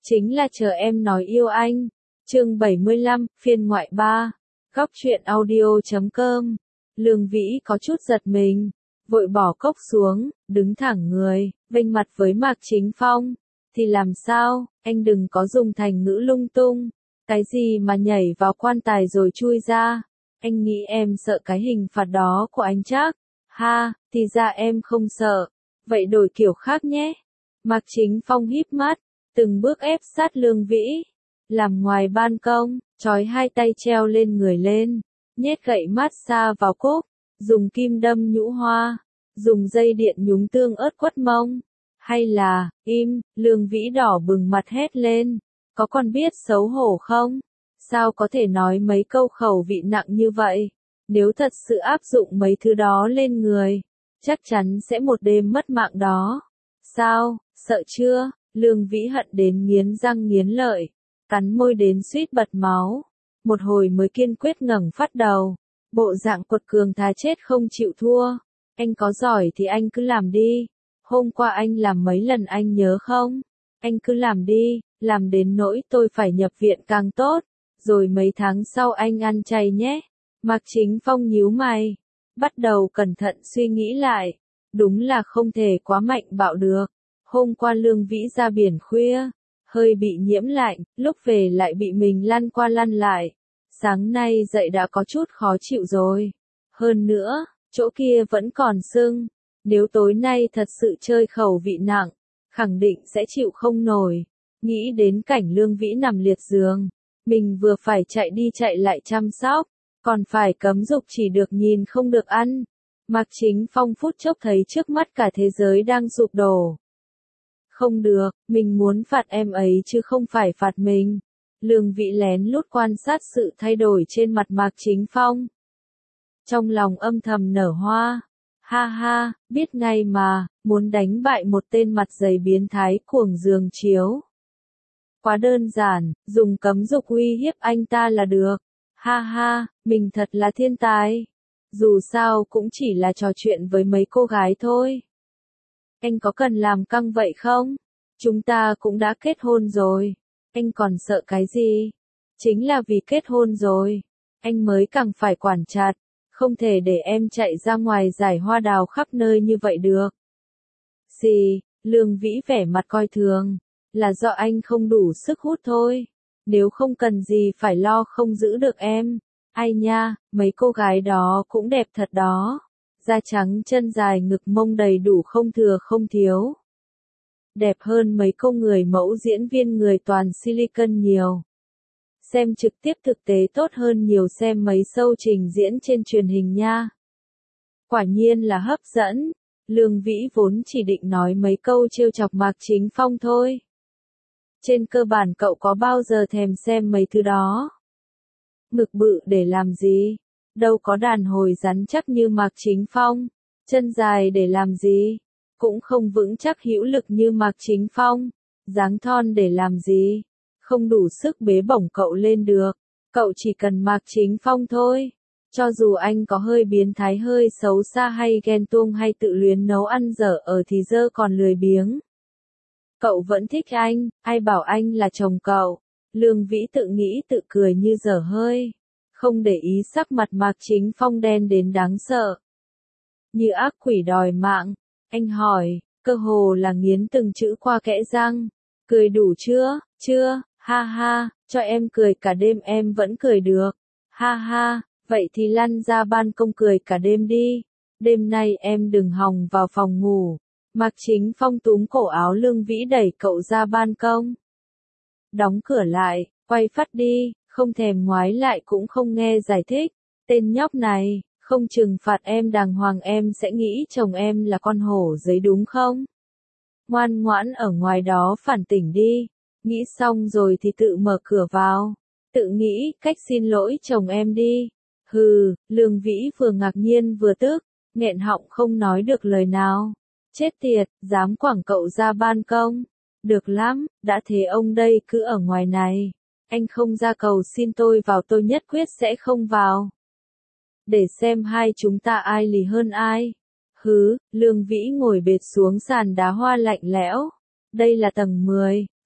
chính là chờ em nói yêu anh. Chương 75, phiên ngoại 3. Góc truyện audio.com. Lương Vĩ có chút giật mình, vội bỏ cốc xuống, đứng thẳng người, vênh mặt với Mạc Chính Phong. Thì làm sao, anh đừng có dùng thành ngữ lung tung. Cái gì mà nhảy vào quan tài rồi chui ra? Anh nghĩ em sợ cái hình phạt đó của anh chắc. Ha, thì ra em không sợ. Vậy đổi kiểu khác nhé. Mạc Chính Phong híp mắt, từng bước ép sát Lương Vĩ. Làm ngoài ban công, trói hai tay treo lên người lên, nhét gậy mát xa vào cốp, dùng kim đâm nhũ hoa, dùng dây điện nhúng tương ớt quất mông. Hay là, im, Lương Vĩ đỏ bừng mặt hét lên, có còn biết xấu hổ không? Sao có thể nói mấy câu khẩu vị nặng như vậy? Nếu thật sự áp dụng mấy thứ đó lên người, chắc chắn sẽ một đêm mất mạng đó. Sao, sợ chưa? Lương Vĩ hận đến nghiến răng nghiến lợi, cắn môi đến suýt bật máu. Một hồi mới kiên quyết ngẩng phát đầu, bộ dạng quật cường thà chết không chịu thua. Anh có giỏi thì anh cứ làm đi. Hôm qua anh làm mấy lần anh nhớ không? Anh cứ làm đi, làm đến nỗi tôi phải nhập viện càng tốt. Rồi mấy tháng sau anh ăn chay nhé. Mạc Chính Phong nhíu mày, bắt đầu cẩn thận suy nghĩ lại. Đúng là không thể quá mạnh bạo được. Hôm qua Lương Vĩ ra biển khuya, hơi bị nhiễm lạnh, lúc về lại bị mình lăn qua lăn lại. Sáng nay dậy đã có chút khó chịu rồi. Hơn nữa, chỗ kia vẫn còn sưng. Nếu tối nay thật sự chơi khẩu vị nặng, khẳng định sẽ chịu không nổi. Nghĩ đến cảnh Lương Vĩ nằm liệt giường, mình vừa phải chạy đi chạy lại chăm sóc, còn phải cấm dục chỉ được nhìn không được ăn. Mạc Chính Phong phút chốc thấy trước mắt cả thế giới đang sụp đổ. Không được, mình muốn phạt em ấy chứ không phải phạt mình. Lương Vĩ lén lút quan sát sự thay đổi trên mặt Mạc Chính Phong. Trong lòng âm thầm nở hoa. Ha ha, biết ngay mà, muốn đánh bại một tên mặt dày biến thái cuồng giường chiếu. Quá đơn giản, dùng cấm dục uy hiếp anh ta là được. Ha ha, mình thật là thiên tài. Dù sao cũng chỉ là trò chuyện với mấy cô gái thôi. Anh có cần làm căng vậy không? Chúng ta cũng đã kết hôn rồi. Anh còn sợ cái gì? Chính là vì kết hôn rồi, anh mới càng phải quản chặt. Không thể để em chạy ra ngoài giải hoa đào khắp nơi như vậy được. Gì? Lương Vĩ vẻ mặt coi thường. Là do anh không đủ sức hút thôi. Nếu không cần gì phải lo không giữ được em. Ai nha, mấy cô gái đó cũng đẹp thật đó. Da trắng chân dài ngực mông đầy đủ không thừa không thiếu. Đẹp hơn mấy cô người mẫu diễn viên người toàn silicon nhiều. Xem trực tiếp thực tế tốt hơn nhiều xem mấy show trình diễn trên truyền hình nha. Quả nhiên là hấp dẫn. Lương Vĩ vốn chỉ định nói mấy câu trêu chọc Mạc Chính Phong thôi. Trên cơ bản cậu có bao giờ thèm xem mấy thứ đó? Ngực bự để làm gì? Đâu có đàn hồi rắn chắc như Mạc Chính Phong. Chân dài để làm gì? Cũng không vững chắc hữu lực như Mạc Chính Phong. Dáng thon để làm gì? Không đủ sức bế bổng cậu lên được. Cậu chỉ cần Mạc Chính Phong thôi. Cho dù anh có hơi biến thái hơi xấu xa hay ghen tuông hay tự luyến nấu ăn dở ở thì dơ còn lười biếng. Cậu vẫn thích anh, ai bảo anh là chồng cậu. Lương Vĩ tự nghĩ tự cười như dở hơi. Không để ý sắc mặt Mạc Chính Phong đen đến đáng sợ. Như ác quỷ đòi mạng. Anh hỏi, cơ hồ là nghiến từng chữ qua kẽ răng. Cười đủ chưa? Chưa, ha ha, cho em cười cả đêm em vẫn cười được. Ha ha, vậy thì lăn ra ban công cười cả đêm đi. Đêm nay em đừng hòng vào phòng ngủ. Mạc Chính Phong túm cổ áo Lương Vĩ đẩy cậu ra ban công. Đóng cửa lại, quay phát đi, không thèm ngoái lại cũng không nghe giải thích. Tên nhóc này, không trừng phạt em đàng hoàng em sẽ nghĩ chồng em là con hổ giấy đúng không? Ngoan ngoãn ở ngoài đó phản tỉnh đi. Nghĩ xong rồi thì tự mở cửa vào. Tự nghĩ cách xin lỗi chồng em đi. Hừ, Lương Vĩ vừa ngạc nhiên vừa tức, nghẹn họng không nói được lời nào. Chết tiệt, dám quẳng cậu ra ban công. Được lắm, đã thế ông đây cứ ở ngoài này. Anh không ra cầu xin tôi vào tôi nhất quyết sẽ không vào. Để xem hai chúng ta ai lì hơn ai. Hứ, Lương Vĩ ngồi bệt xuống sàn đá hoa lạnh lẽo. Đây là tầng 10,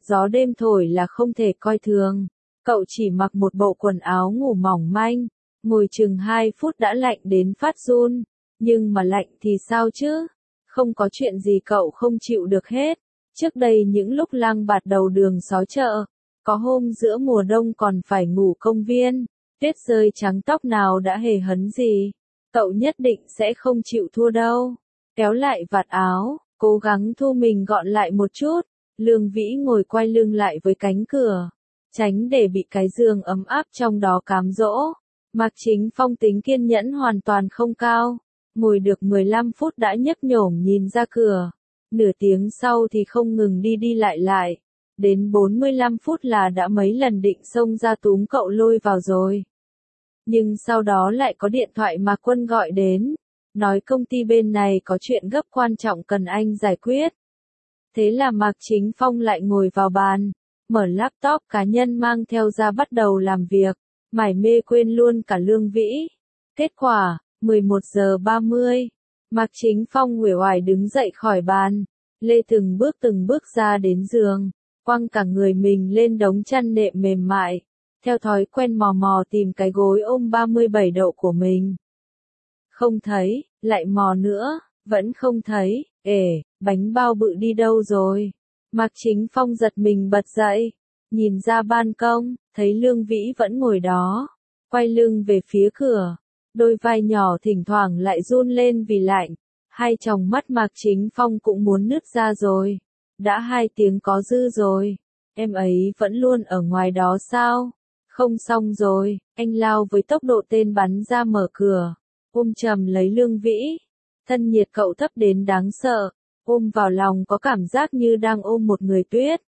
gió đêm thổi là không thể coi thường. Cậu chỉ mặc một bộ quần áo ngủ mỏng manh, ngồi chừng 2 phút đã lạnh đến phát run, nhưng mà lạnh thì sao chứ? Không có chuyện gì cậu không chịu được hết. Trước đây những lúc lang bạt đầu đường xó chợ, có hôm giữa mùa đông còn phải ngủ công viên, tuyết rơi trắng tóc nào đã hề hấn gì. Cậu nhất định sẽ không chịu thua đâu. Kéo lại vạt áo, cố gắng thu mình gọn lại một chút. Lương Vĩ ngồi quay lưng lại với cánh cửa, tránh để bị cái giường ấm áp trong đó cám dỗ. Mạc Chính Phong tính kiên nhẫn hoàn toàn không cao, ngồi được 15 phút đã nhấp nhổm nhìn ra cửa. Nửa tiếng sau thì không ngừng đi đi lại. Đến 45 phút là đã mấy lần định xông ra túm cậu lôi vào rồi. Nhưng sau đó lại có điện thoại Mạc Quân gọi đến, nói công ty bên này có chuyện gấp quan trọng cần anh giải quyết. Thế là Mạc Chính Phong lại ngồi vào bàn, mở laptop cá nhân mang theo ra bắt đầu làm việc, mải mê quên luôn cả Lương Vĩ. Kết quả, 11 giờ 30, Mạc Chính Phong uể oải đứng dậy khỏi bàn, lê từng bước ra đến giường, quăng cả người mình lên đống chăn nệm mềm mại, theo thói quen mò mò tìm cái gối ôm 37 độ của mình. Không thấy, lại mò nữa, vẫn không thấy. Bánh bao bự đi đâu rồi? Mạc Chính Phong giật mình bật dậy, nhìn ra ban công, thấy Lương Vĩ vẫn ngồi đó, quay lưng về phía cửa, đôi vai nhỏ thỉnh thoảng lại run lên vì lạnh, hai tròng mắt Mạc Chính Phong cũng muốn nứt ra rồi. Đã 2 tiếng có dư rồi, em ấy vẫn luôn ở ngoài đó sao? Không xong rồi, anh lao với tốc độ tên bắn ra mở cửa, ôm chầm lấy Lương Vĩ. Thân nhiệt cậu thấp đến đáng sợ, ôm vào lòng có cảm giác như đang ôm một người tuyết.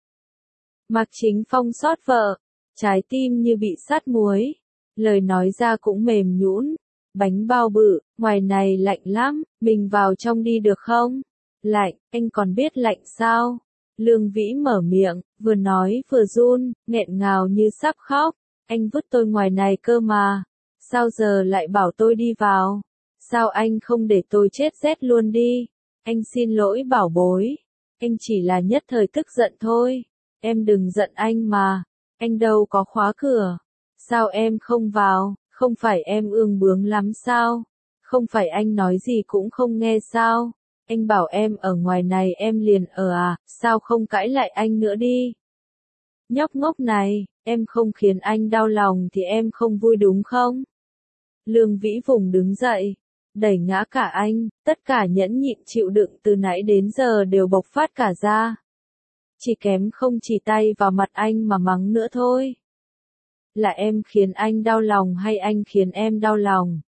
Mạc Chính Phong xót vợ, trái tim như bị sát muối, lời nói ra cũng mềm nhũn. Bánh bao bự, ngoài này lạnh lắm, mình vào trong đi được không? Lạnh, anh còn biết lạnh sao? Lương Vĩ mở miệng, vừa nói vừa run, nghẹn ngào như sắp khóc. Anh vứt tôi ngoài này cơ mà, sao giờ lại bảo tôi đi vào? Sao anh không để tôi chết rét luôn đi? Anh xin lỗi bảo bối. Anh chỉ là nhất thời tức giận thôi. Em đừng giận anh mà. Anh đâu có khóa cửa. Sao em không vào? Không phải em ương bướng lắm sao? Không phải anh nói gì cũng không nghe sao? Anh bảo em ở ngoài này em liền ở à? Sao không cãi lại anh nữa đi? Nhóc ngốc này, em không khiến anh đau lòng thì em không vui đúng không? Lương Vĩ vùng đứng dậy, đẩy ngã cả anh, tất cả nhẫn nhịn chịu đựng từ nãy đến giờ đều bộc phát cả ra. Chỉ kém không chỉ tay vào mặt anh mà mắng nữa thôi. Là em khiến anh đau lòng hay anh khiến em đau lòng?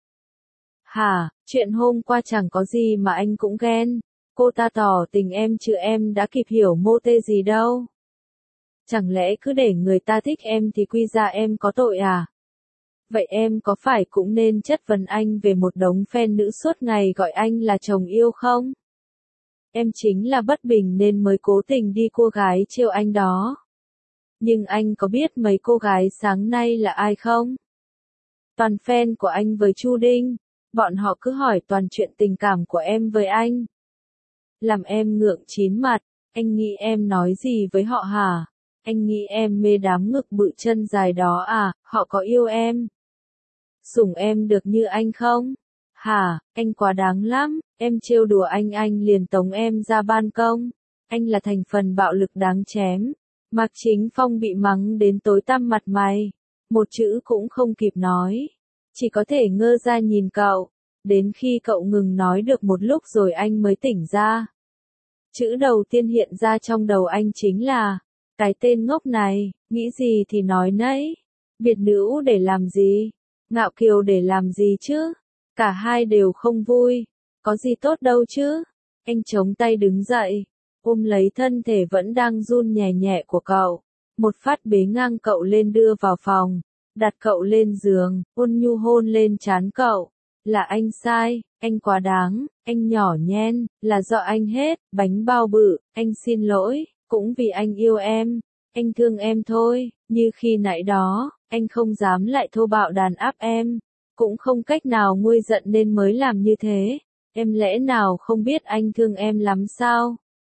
Hả, chuyện hôm qua chẳng có gì mà anh cũng ghen. Cô ta tỏ tình em chứ em đã kịp hiểu mô tê gì đâu. Chẳng lẽ cứ để người ta thích em thì quy ra em có tội à? Vậy em có phải cũng nên chất vấn anh về một đống fan nữ suốt ngày gọi anh là chồng yêu không? Em chính là bất bình nên mới cố tình đi cua gái trêu anh đó. Nhưng anh có biết mấy cô gái sáng nay là ai không? Toàn fan của anh với Chu Đinh. Bọn họ cứ hỏi toàn chuyện tình cảm của em với anh. Làm em ngượng chín mặt. Anh nghĩ em nói gì với họ hả? Anh nghĩ em mê đám ngực bự chân dài đó à? Họ có yêu em? Sủng em được như anh không? Hả, anh quá đáng lắm. Em trêu đùa anh liền tống em ra ban công. Anh là thành phần bạo lực đáng chém. Mạc Chính Phong bị mắng đến tối tăm mặt mày. Một chữ cũng không kịp nói. Chỉ có thể ngơ ra nhìn cậu. Đến khi cậu ngừng nói được một lúc rồi anh mới tỉnh ra. Chữ đầu tiên hiện ra trong đầu anh chính là, cái tên ngốc này, nghĩ gì thì nói nấy. Biệt nữ để làm gì? Ngạo kiều để làm gì chứ? Cả hai đều không vui. Có gì tốt đâu chứ? Anh chống tay đứng dậy, ôm lấy thân thể vẫn đang run nhẹ nhẹ của cậu. Một phát bế ngang cậu lên đưa vào phòng, đặt cậu lên giường, ôn nhu hôn lên trán cậu. Là anh sai, anh quá đáng, anh nhỏ nhen, là do anh hết, bánh bao bự, anh xin lỗi, cũng vì anh yêu em, anh thương em thôi, như khi nãy đó, anh không dám lại thô bạo đàn áp em, cũng không cách nào nguôi giận nên mới làm như thế, em lẽ nào không biết anh thương em lắm sao?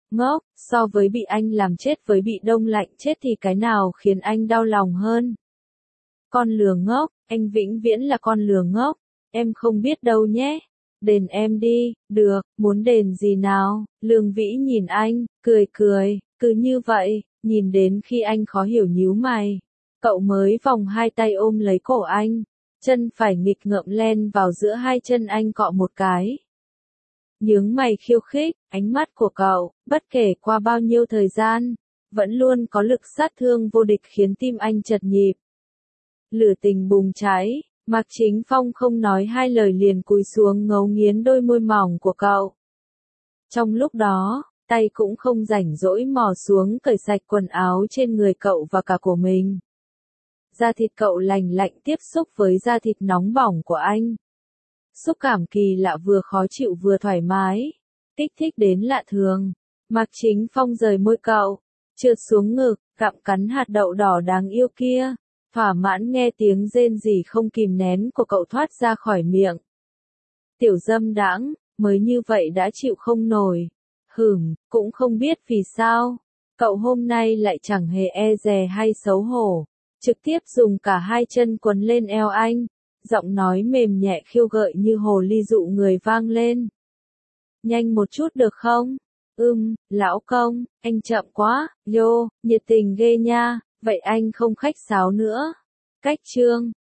Ngốc, so với bị anh làm chết với bị đông lạnh chết thì cái nào khiến anh đau lòng hơn? Con lừa ngốc, anh vĩnh viễn là con lừa ngốc, em không biết đâu nhé. Đền em đi, được, muốn đền gì nào? Lương Vĩ nhìn anh, cười cười, cứ như vậy, nhìn đến khi anh khó hiểu nhíu mày. Cậu mới vòng hai tay ôm lấy cổ anh, chân phải nghịch ngợm len vào giữa hai chân anh cọ một cái. Nhướng mày khiêu khích, ánh mắt của cậu, bất kể qua bao nhiêu thời gian, vẫn luôn có lực sát thương vô địch khiến tim anh chật nhịp. Lửa tình bùng cháy, Mạc Chính Phong không nói hai lời liền cúi xuống ngấu nghiến đôi môi mỏng của cậu. Trong lúc đó, tay cũng không rảnh rỗi mò xuống cởi sạch quần áo trên người cậu và cả của mình. Da thịt cậu lành lạnh tiếp xúc với da thịt nóng bỏng của anh. Xúc cảm kỳ lạ vừa khó chịu vừa thoải mái, kích thích đến lạ thường. Mạc Chính Phong rời môi cậu, trượt xuống ngực, gặm cắn hạt đậu đỏ đáng yêu kia. Thỏa mãn nghe tiếng rên rỉ không kìm nén của cậu thoát ra khỏi miệng. Tiểu dâm đãng, mới như vậy đã chịu không nổi. Cũng không biết vì sao. Cậu hôm nay lại chẳng hề e dè hay xấu hổ. Trực tiếp dùng cả hai chân quấn lên eo anh. Giọng nói mềm nhẹ khiêu gợi như hồ ly dụ người vang lên. Nhanh một chút được không? Lão công, anh chậm quá, nhiệt tình ghê nha. Vậy anh không khách sáo nữa. Cách chương